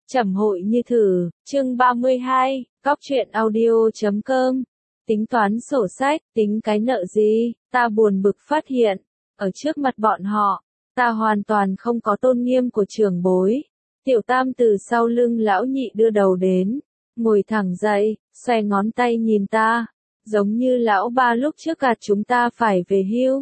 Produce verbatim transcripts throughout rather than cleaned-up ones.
Trầm hội như thử, chương ba mươi hai, cóc truyện audio chấm com. Tính toán sổ sách, tính cái nợ gì, ta buồn bực phát hiện, ở trước mặt bọn họ, ta hoàn toàn không có tôn nghiêm của trưởng bối. Tiểu Tam từ sau lưng lão nhị đưa đầu đến, ngồi thẳng dậy, xoay ngón tay nhìn ta, giống như lão ba lúc trước gạt chúng ta phải về hưu.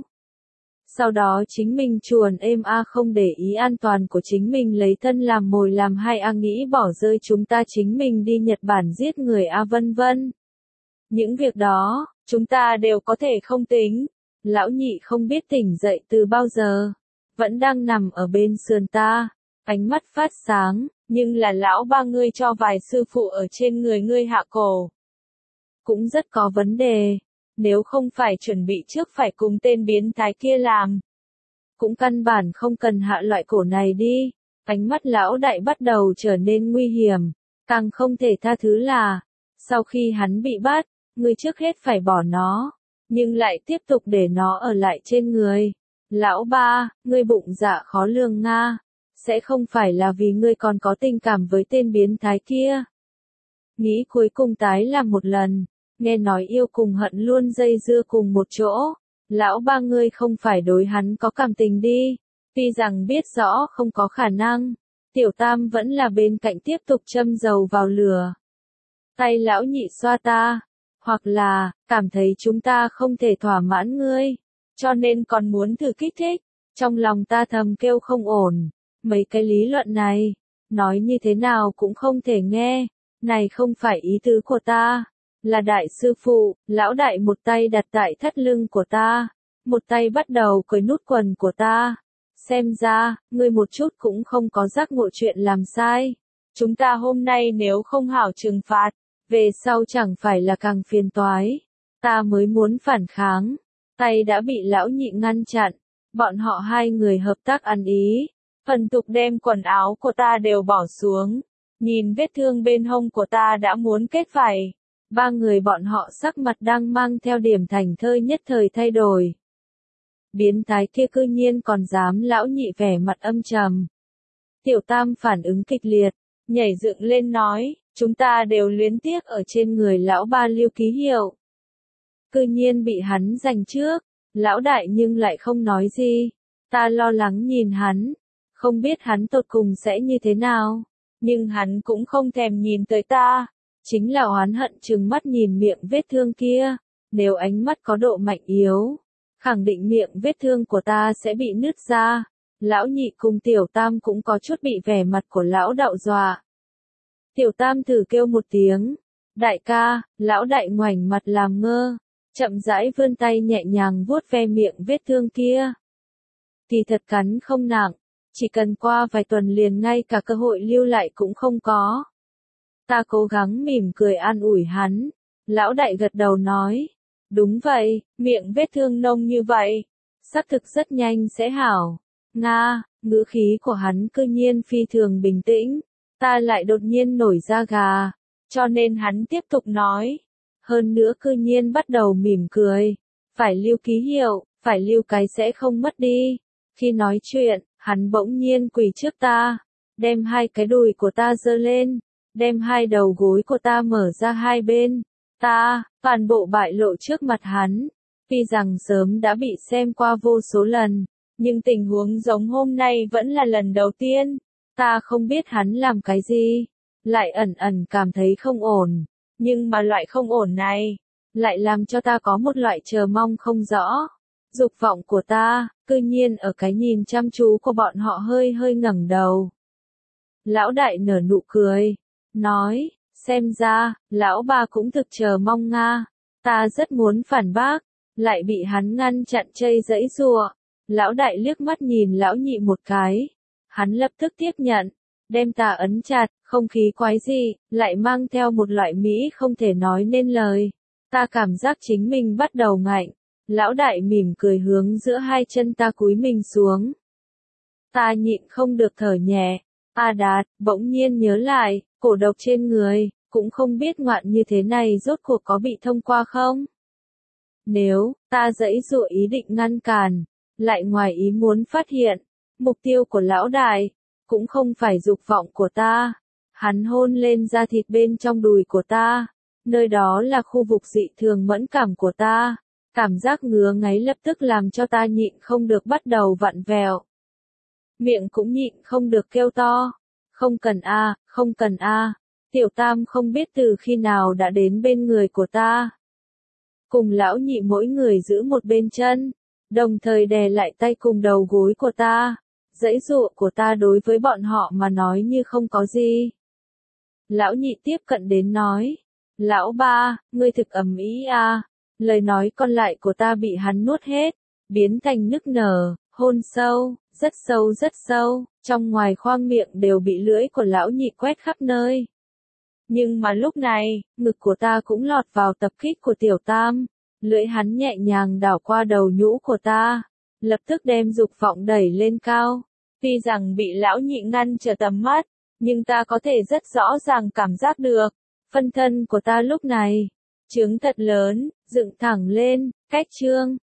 Sau đó chính mình chuồn êm a không để ý an toàn của chính mình lấy thân làm mồi làm hai a nghĩ bỏ rơi chúng ta chính mình đi Nhật Bản giết người a vân vân. Những việc đó, chúng ta đều có thể không tính. Lão nhị không biết tỉnh dậy từ bao giờ, vẫn đang nằm ở bên sườn ta, ánh mắt phát sáng, nhưng là lão ba ngươi cho vài sư phụ ở trên người ngươi hạ cổ. Cũng rất có vấn đề. Nếu không phải chuẩn bị trước phải cùng tên biến thái kia làm, cũng căn bản không cần hạ loại cổ này đi. Ánh mắt lão đại bắt đầu trở nên nguy hiểm, càng không thể tha thứ là, sau khi hắn bị bắt, ngươi trước hết phải bỏ nó, nhưng lại tiếp tục để nó ở lại trên người. Lão ba, ngươi bụng dạ khó lường nga, sẽ không phải là vì ngươi còn có tình cảm với tên biến thái kia. Nghĩ cuối cùng tái làm một lần. Nghe nói yêu cùng hận luôn dây dưa cùng một chỗ, lão ba ngươi không phải đối hắn có cảm tình đi, tuy rằng biết rõ không có khả năng, Tiểu Tam vẫn là bên cạnh tiếp tục châm dầu vào lửa. Tay lão nhị xoa ta, hoặc là, cảm thấy chúng ta không thể thỏa mãn ngươi, cho nên còn muốn thử kích thích, trong lòng ta thầm kêu không ổn, mấy cái lý luận này, nói như thế nào cũng không thể nghe, này không phải ý tứ của ta. Là đại sư phụ, lão đại một tay đặt tại thắt lưng của ta, một tay bắt đầu cởi nút quần của ta. Xem ra, ngươi một chút cũng không có giác ngộ chuyện làm sai. Chúng ta hôm nay nếu không hảo trừng phạt, về sau chẳng phải là càng phiền toái. Ta mới muốn phản kháng, tay đã bị lão nhị ngăn chặn, bọn họ hai người hợp tác ăn ý. Phần tục đem quần áo của ta đều bỏ xuống, nhìn vết thương bên hông của ta đã muốn kết vảy. Ba người bọn họ sắc mặt đang mang theo điểm thành thơi nhất thời thay đổi. Biến thái kia cư nhiên còn dám lão nhị vẻ mặt âm trầm. Tiểu Tam phản ứng kịch liệt, nhảy dựng lên nói, chúng ta đều luyến tiếc ở trên người lão ba lưu ký hiệu. Cư nhiên bị hắn giành trước, lão đại nhưng lại không nói gì. Ta lo lắng nhìn hắn, không biết hắn tột cùng sẽ như thế nào, nhưng hắn cũng không thèm nhìn tới ta. Chính là oán hận trừng mắt nhìn miệng vết thương kia, nếu ánh mắt có độ mạnh yếu, khẳng định miệng vết thương của ta sẽ bị nứt ra. Lão nhị cùng Tiểu Tam cũng có chút bị vẻ mặt của lão đạo dọa. Tiểu Tam thử kêu một tiếng, đại ca, lão đại ngoảnh mặt làm ngơ, chậm rãi vươn tay nhẹ nhàng vuốt ve miệng vết thương kia. Thì thật cắn không nặng, chỉ cần qua vài tuần liền ngay cả cơ hội lưu lại cũng không có. Ta cố gắng mỉm cười an ủi hắn, lão đại gật đầu nói, đúng vậy, miệng vết thương nông như vậy, xác thực rất nhanh sẽ hảo. Nga, ngữ khí của hắn cư nhiên phi thường bình tĩnh, ta lại đột nhiên nổi da gà, cho nên hắn tiếp tục nói, hơn nữa cư nhiên bắt đầu mỉm cười, phải lưu ký hiệu, phải lưu cái sẽ không mất đi. Khi nói chuyện, hắn bỗng nhiên quỳ trước ta, đem hai cái đùi của ta giơ lên. Đem hai đầu gối của ta mở ra hai bên, ta, toàn bộ bại lộ trước mặt hắn, tuy rằng sớm đã bị xem qua vô số lần, nhưng tình huống giống hôm nay vẫn là lần đầu tiên, ta không biết hắn làm cái gì, lại ẩn ẩn cảm thấy không ổn, nhưng mà loại không ổn này, lại làm cho ta có một loại chờ mong không rõ, dục vọng của ta, cư nhiên ở cái nhìn chăm chú của bọn họ hơi hơi ngẩng đầu. Lão đại nở nụ cười. Nói, xem ra, lão ba cũng thực chờ mong nga, ta rất muốn phản bác, lại bị hắn ngăn chặn chây dãy rùa. Lão đại liếc mắt nhìn lão nhị một cái, hắn lập tức tiếp nhận, đem ta ấn chặt, không khí quái dị, lại mang theo một loại mỹ không thể nói nên lời. Ta cảm giác chính mình bắt đầu ngạnh, lão đại mỉm cười hướng giữa hai chân ta cúi mình xuống. Ta nhịn không được thở nhẹ, A Đạt, bỗng nhiên nhớ lại, cổ độc trên người, cũng không biết ngoạn như thế này rốt cuộc có bị thông qua không? Nếu, ta giãy giụa ý định ngăn cản, lại ngoài ý muốn phát hiện, mục tiêu của lão đại, cũng không phải dục vọng của ta. Hắn hôn lên da thịt bên trong đùi của ta. Nơi đó là khu vực dị thường mẫn cảm của ta. Cảm giác ngứa ngáy lập tức làm cho ta nhịn không được bắt đầu vặn vẹo. Miệng cũng nhịn không được kêu to. Không cần a, không cần a. Tiểu Tam không biết từ khi nào đã đến bên người của ta. Cùng lão nhị mỗi người giữ một bên chân, đồng thời đè lại tay cùng đầu gối của ta. Giãy giụa của ta đối với bọn họ mà nói như không có gì. Lão nhị tiếp cận đến nói. Lão ba, ngươi thực ầm ĩ a. Lời nói còn lại của ta bị hắn nuốt hết, biến thành nức nở, hôn sâu, rất sâu rất sâu, trong ngoài khoang miệng đều bị lưỡi của lão nhị quét khắp nơi. Nhưng mà lúc này, ngực của ta cũng lọt vào tập kích của Tiểu Tam, lưỡi hắn nhẹ nhàng đảo qua đầu nhũ của ta, lập tức đem dục vọng đẩy lên cao. Tuy rằng bị lão nhị ngăn trở tầm mắt, nhưng ta có thể rất rõ ràng cảm giác được, phân thân của ta lúc này, trướng thật lớn, dựng thẳng lên, cách trương,